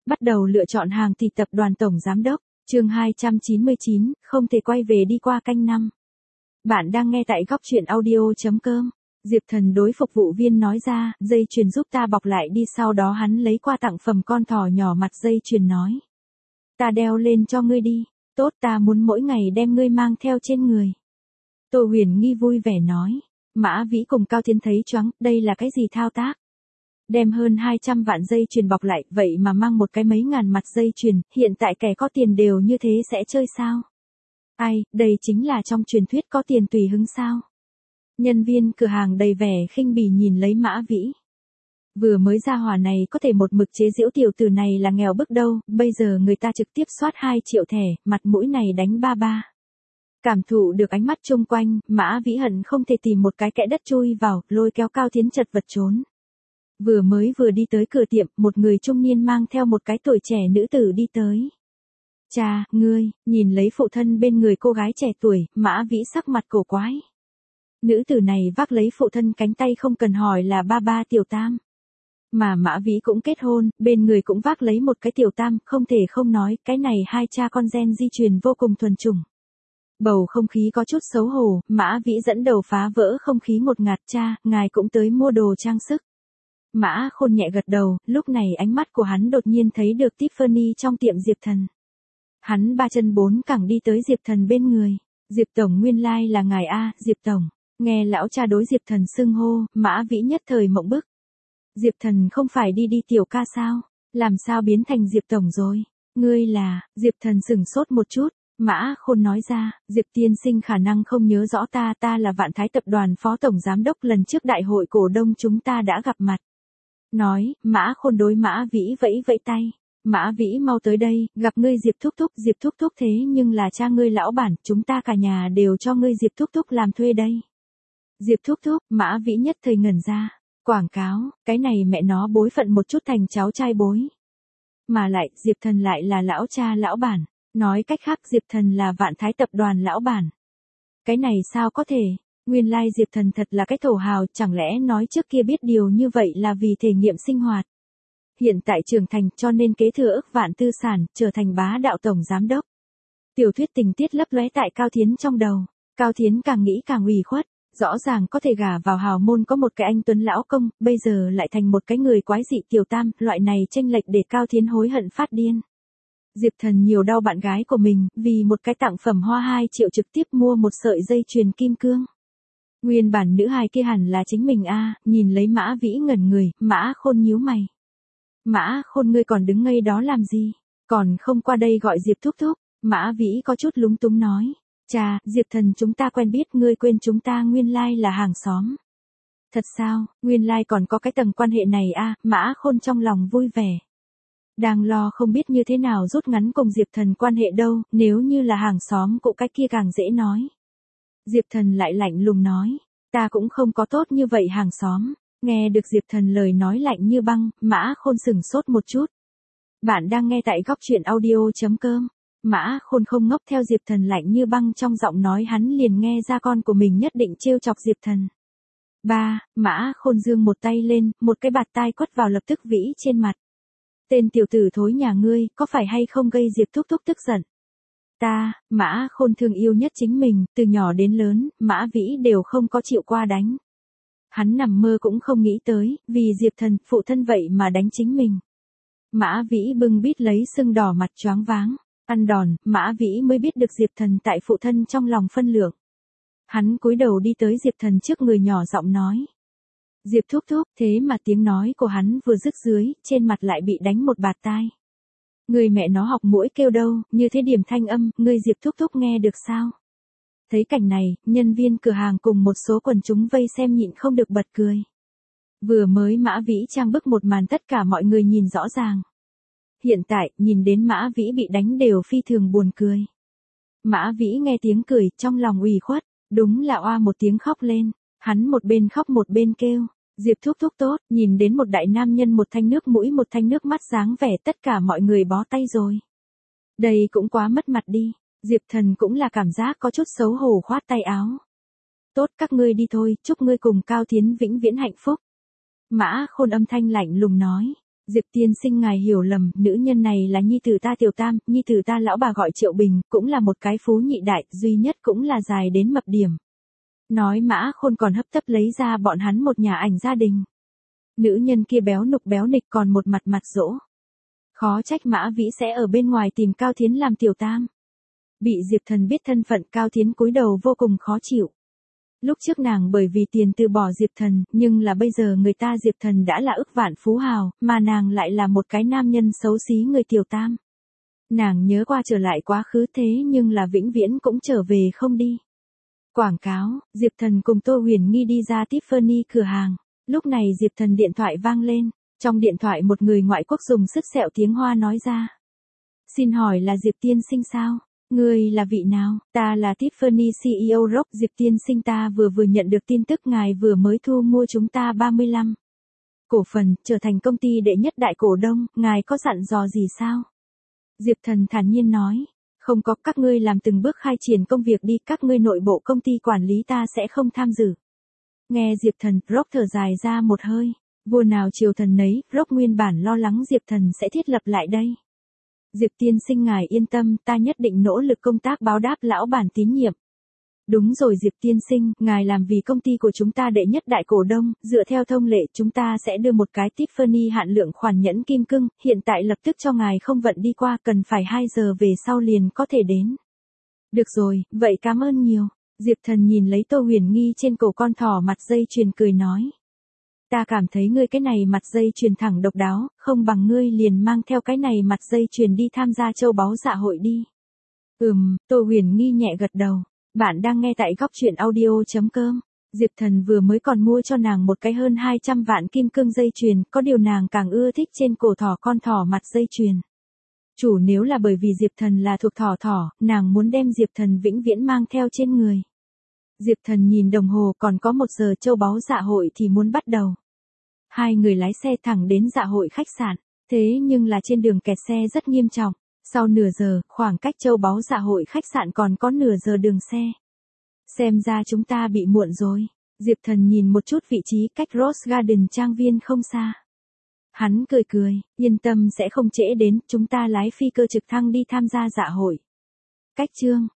Bắt đầu lựa chọn hàng thì tập đoàn tổng giám đốc, chương 299, không thể quay về đi qua canh năm. Bạn đang nghe tại góc truyện audio.com. Diệp Thần đối phục vụ viên nói ra, dây chuyền giúp ta bọc lại đi, sau đó hắn lấy qua tặng phẩm con thỏ nhỏ mặt dây chuyền nói. Ta đeo lên cho ngươi đi, tốt, ta muốn mỗi ngày đem ngươi mang theo trên người. Tô Huyền Nghi vui vẻ nói. Mã Vĩ cùng Cao Tiến thấy choáng, đây là cái gì thao tác? Đem hơn 200 vạn dây chuyền bọc lại, vậy mà mang một cái mấy ngàn mặt dây chuyền, hiện tại kẻ có tiền đều như thế sẽ chơi sao? Ai, đây chính là trong truyền thuyết có tiền tùy hứng sao? Nhân viên cửa hàng đầy vẻ khinh bỉ nhìn lấy Mã Vĩ. Vừa mới ra hỏa này có thể một mực chế giễu tiểu tử này là nghèo bức đâu, bây giờ người ta trực tiếp soát 2 triệu thẻ, mặt mũi này đánh ba ba. Cảm thụ được ánh mắt chung quanh, Mã Vĩ hận không thể tìm một cái kẽ đất chui vào, lôi kéo Cao Tiến chật vật trốn. Vừa đi tới cửa tiệm, một người trung niên mang theo một cái tuổi trẻ nữ tử đi tới. Cha, ngươi, nhìn lấy phụ thân bên người cô gái trẻ tuổi, Mã Vĩ sắc mặt cổ quái. Nữ tử này vác lấy phụ thân cánh tay không cần hỏi là ba ba tiểu tam. Mà Mã Vĩ cũng kết hôn, bên người cũng vác lấy một cái tiểu tam, không thể không nói, cái này hai cha con gen di truyền vô cùng thuần chủng. Bầu không khí có chút xấu hổ, Mã Vĩ dẫn đầu phá vỡ không khí ngột ngạt. Cha, ngài cũng tới mua đồ trang sức. Mã Khôn nhẹ gật đầu, lúc này ánh mắt của hắn đột nhiên thấy được Tiffany trong tiệm Diệp Thần. Hắn ba chân bốn cẳng đi tới Diệp Thần bên người. Diệp Tổng, nguyên lai là ngài a, Diệp Tổng. Nghe lão cha đối Diệp Thần xưng hô, Mã Vĩ nhất thời mộng bức. Diệp Thần không phải đi tiểu ca sao? Làm sao biến thành Diệp Tổng rồi? Ngươi là, Diệp Thần sửng sốt một chút. Mã Khôn nói ra, Diệp tiên sinh khả năng không nhớ rõ ta là Vạn Thái tập đoàn phó tổng giám đốc, lần trước đại hội cổ đông chúng ta đã gặp mặt. Nói, Mã Khôn đối Mã Vĩ vẫy vẫy tay. Mã Vĩ mau tới đây, gặp ngươi Diệp thúc thúc thế nhưng là cha ngươi lão bản, chúng ta cả nhà đều cho ngươi Diệp thúc thúc làm thuê đây. Diệp thúc thúc, Mã Vĩ nhất thời ngẩn ra. Quảng cáo, cái này mẹ nó bối phận một chút thành cháu trai bối. Mà lại, Diệp Thần lại là lão cha lão bản. Nói cách khác, Diệp Thần là Vạn Thái tập đoàn lão bản. Cái này sao có thể? Nguyên lai Diệp Thần thật là cái thổ hào, chẳng lẽ nói trước kia biết điều như vậy là vì thể nghiệm sinh hoạt. Hiện tại trưởng thành cho nên kế thừa ức vạn tư sản, trở thành bá đạo tổng giám đốc. Tiểu thuyết tình tiết lấp lóe tại Cao Thiến trong đầu. Cao Thiến càng nghĩ càng ủy khuất. Rõ ràng có thể gả vào hào môn có một cái anh tuấn lão công, bây giờ lại thành một cái người quái dị tiểu tam, loại này chênh lệch để Cao Thiến hối hận phát điên. Diệp Thần nhiều đau bạn gái của mình, vì một cái tặng phẩm hoa 2 triệu trực tiếp mua một sợi dây chuyền kim cương. Nguyên bản nữ hài kia hẳn là chính mình a. Nhìn lấy Mã Vĩ ngẩn người, Mã Khôn nhíu mày. Mã Khôn, ngươi còn đứng ngây đó làm gì? Còn không qua đây gọi Diệp thúc thúc. Mã Vĩ có chút lúng túng nói. Chà, Diệp Thần, chúng ta quen biết, ngươi quên chúng ta nguyên lai là hàng xóm. Thật sao, nguyên lai còn có cái tầng quan hệ này a. Mã Khôn trong lòng vui vẻ. Đang lo không biết như thế nào rút ngắn cùng Diệp Thần quan hệ đâu, nếu như là hàng xóm cụ cái kia càng dễ nói. Diệp Thần lại lạnh lùng nói, ta cũng không có tốt như vậy hàng xóm. Nghe được Diệp Thần lời nói lạnh như băng, Mã Khôn sửng sốt một chút. Bạn đang nghe tại góc truyện audio.com. Mã Khôn không ngốc, theo Diệp Thần lạnh như băng trong giọng nói hắn liền nghe ra con của mình nhất định trêu chọc Diệp Thần. Ba, Mã Khôn giương một tay lên, một cái bạt tai quất vào lập tức Vĩ trên mặt. Tên tiểu tử thối nhà ngươi, có phải hay không gây Diệp thúc thúc tức giận? Mã Khôn thương yêu nhất chính mình, từ nhỏ đến lớn, Mã Vĩ đều không có chịu qua đánh. Hắn nằm mơ cũng không nghĩ tới, vì Diệp Thần, phụ thân vậy mà đánh chính mình. Mã Vĩ bưng bít lấy sưng đỏ mặt choáng váng. Ăn đòn, Mã Vĩ mới biết được Diệp Thần tại phụ thân trong lòng phân lượng. Hắn cúi đầu đi tới Diệp Thần trước người nhỏ giọng nói. Diệp thúc thúc, thế mà tiếng nói của hắn vừa dứt dưới, trên mặt lại bị đánh một bạt tai. Người mẹ nó học mũi kêu đâu, như thế điểm thanh âm, ngươi Diệp thúc thúc nghe được sao? Thấy cảnh này, nhân viên cửa hàng cùng một số quần chúng vây xem nhịn không được bật cười. Vừa mới Mã Vĩ trang bức một màn tất cả mọi người nhìn rõ ràng. Hiện tại, nhìn đến Mã Vĩ bị đánh đều phi thường buồn cười. Mã Vĩ nghe tiếng cười, trong lòng ủy khuất, đúng là oa một tiếng khóc lên. Hắn một bên khóc một bên kêu, Diệp thúc thúc tốt, nhìn đến một đại nam nhân một thanh nước mũi một thanh nước mắt dáng vẻ tất cả mọi người bó tay rồi. Đây cũng quá mất mặt đi, Diệp Thần cũng là cảm giác có chút xấu hổ khoát tay áo. Tốt, các ngươi đi thôi, chúc ngươi cùng Cao Thiến vĩnh viễn hạnh phúc. Mã Khôn âm thanh lạnh lùng nói. Diệp tiên sinh ngài hiểu lầm, nữ nhân này là nhi tử ta Tiểu Tam, nhi tử ta lão bà gọi Triệu Bình, cũng là một cái phú nhị đại, duy nhất cũng là dài đến mập điểm. Nói Mã Khôn còn hấp tấp lấy ra bọn hắn một nhà ảnh gia đình. Nữ nhân kia béo nục béo nịch còn một mặt mặt dỗ. Khó trách Mã Vĩ sẽ ở bên ngoài tìm Cao Thiến làm Tiểu Tam. Bị Diệp Thần biết thân phận, Cao Thiến cúi đầu vô cùng khó chịu. Lúc trước nàng bởi vì tiền từ bỏ Diệp Thần, nhưng là bây giờ người ta Diệp Thần đã là ức vạn phú hào, mà nàng lại là một cái nam nhân xấu xí người Tiểu Tam. Nàng nhớ qua trở lại quá khứ thế nhưng là vĩnh viễn cũng trở về không đi. Quảng cáo, Diệp Thần cùng Tô Huyền Nghi đi ra Tiffany cửa hàng. Lúc này Diệp Thần điện thoại vang lên. Trong điện thoại một người ngoại quốc dùng sức sẹo tiếng Hoa nói ra. Xin hỏi là Diệp tiên sinh sao? Người là vị nào? Ta là Tiffany CEO Rock. Diệp tiên sinh, ta vừa nhận được tin tức ngài vừa mới thu mua chúng ta 35 cổ phần, trở thành công ty đệ nhất đại cổ đông, ngài có dặn dò gì sao? Diệp Thần thản nhiên nói. Không có, các ngươi làm từng bước khai triển công việc đi, các ngươi nội bộ công ty quản lý ta sẽ không tham dự. Nghe Diệp Thần, Rock thở dài ra một hơi. Vua nào chiều thần nấy, Rock nguyên bản lo lắng Diệp Thần sẽ thiết lập lại đây. Diệp tiên sinh ngài yên tâm, ta nhất định nỗ lực công tác báo đáp lão bản tín nhiệm. Đúng rồi Diệp tiên sinh, ngài làm vì công ty của chúng ta đệ nhất đại cổ đông, dựa theo thông lệ chúng ta sẽ đưa một cái Tiffany hạn lượng khoản nhẫn kim cương, hiện tại lập tức cho ngài không vận đi qua, cần phải 2 giờ về sau liền có thể đến. Được rồi, vậy cảm ơn nhiều. Diệp Thần nhìn lấy Tô Huyền Nghi trên cổ con thỏ mặt dây chuyền cười nói. Ta cảm thấy ngươi cái này mặt dây chuyền thẳng độc đáo, không bằng ngươi liền mang theo cái này mặt dây chuyền đi tham gia châu báu dạ hội đi. Tô Huyền Nghi nhẹ gật đầu. Bạn đang nghe tại góc truyện audio.com. Diệp Thần vừa mới còn mua cho nàng một cái hơn 200 vạn kim cương dây chuyền, có điều nàng càng ưa thích trên cổ thỏ con thỏ mặt dây chuyền. Chủ nếu là bởi vì Diệp Thần là thuộc thỏ, nàng muốn đem Diệp Thần vĩnh viễn mang theo trên người. Diệp Thần nhìn đồng hồ, còn có 1 giờ châu báu dạ hội thì muốn bắt đầu. Hai người lái xe thẳng đến dạ hội khách sạn, thế nhưng là trên đường kẹt xe rất nghiêm trọng. Sau nửa giờ, khoảng cách châu báu dạ hội khách sạn còn có nửa giờ đường xe. Xem ra chúng ta bị muộn rồi. Diệp Thần nhìn một chút vị trí cách Rose Garden trang viên không xa. Hắn cười, yên tâm sẽ không trễ đến, chúng ta lái phi cơ trực thăng đi tham gia dạ hội. Cách chương